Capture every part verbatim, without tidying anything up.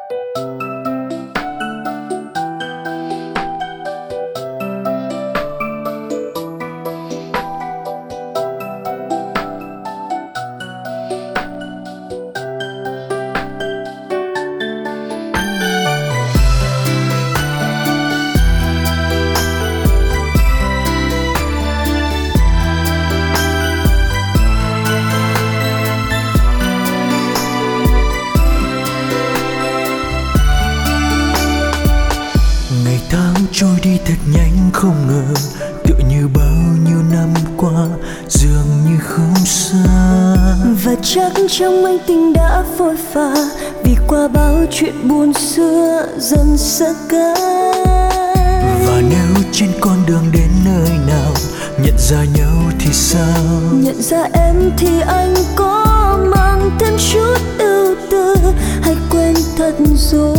Trôi đi thật nhanh không ngờ, tựa như bao nhiêu năm qua dường như không xa. Và chắc trong anh tình đã phôi pha, vì qua bao chuyện buồn xưa dần xa cách. Và nếu trên con đường đến nơi nào nhận ra nhau thì sao? Nhận ra em thì anh có mang thêm chút ưu tư, hay quên thật rồi?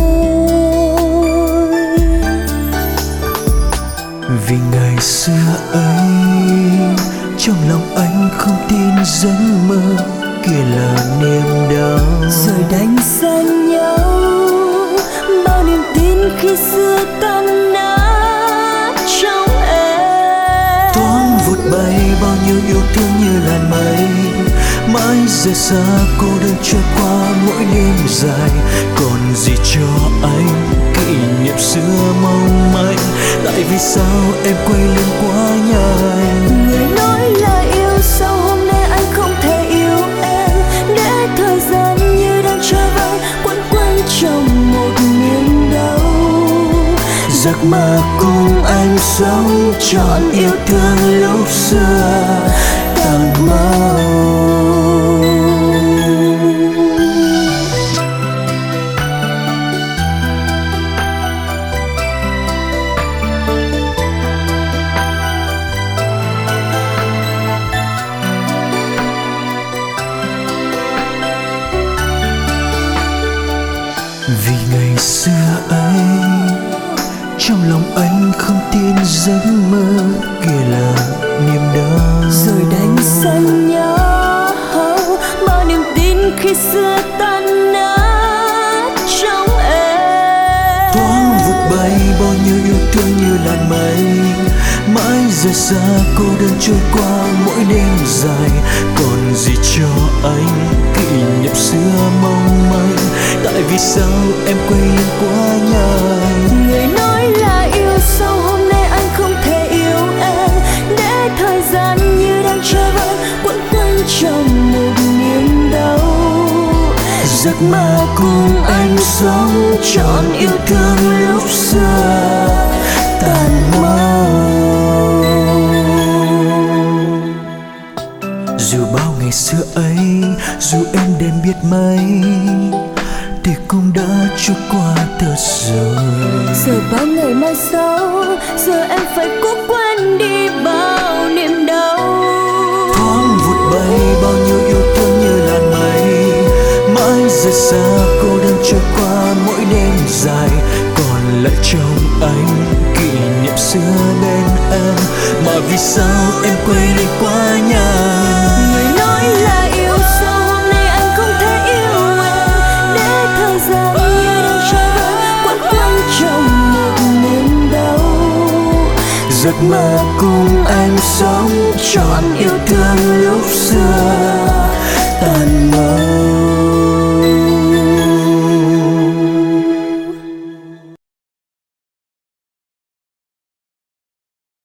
Vì ngày xưa ấy trong lòng anh không tin giấc mơ kia là niềm đau. Rồi đánh xa nhau bao niềm tin khi xưa tan nát trong em. Thoáng vụt bay bao nhiêu yêu thương như làn mây, mãi rời xa cô đơn trôi qua mỗi đêm dài. Còn gì cho anh kỷ niệm xưa mong manh, tại vì sao em quay lưng quá nhanh? Người nói là yêu, sao hôm nay anh không thể yêu em? Để thời gian như đang trôi vơi quấn quanh trong một niềm đau. Giấc mơ cùng anh sống trọn yêu thương lúc xưa tàn mau. Vì ngày xưa ấy trong lòng anh không tin giấc mơ kia là niềm đau. Rồi đánh xa nhau bao niềm tin khi xưa tan nát trong em. Thoáng vụt bay bao nhiêu yêu thương như làn mây, mãi rời xa cô đơn trôi qua mỗi đêm dài. Còn gì cho anh kỷ niệm xưa mong manh, tại vì sao em quay lưng quá nhanh? Người nói là yêu, sao hôm nay anh không thể yêu em? Để thời gian như đang trôi vơi quấn quanh trong một niềm đau. Giấc mơ cùng anh sống trọn yêu thương lúc xưa tàn mau. Dù bao ngày xưa ấy, dù em đến biết mấy, thì cũng đã trôi qua thật rồi. Giờ bao ngày mai sau, giờ em phải cố quên đi bao niềm đau. Thoáng vụt bay bao nhiêu yêu thương như làn mây, mãi rời xa cô đơn trôi qua mỗi đêm dài. Còn lại trong anh kỷ niệm xưa bên em, mà vì sao em quay đi quá nhanh? Người nói là yêu, sao hôm nay anh không thể yêu em? Để thời gian như đang trôi vơi quấn quanh trong một niềm đau. Giấc mơ cùng anh sống trọn yêu thương lúc xưa tàn mờ.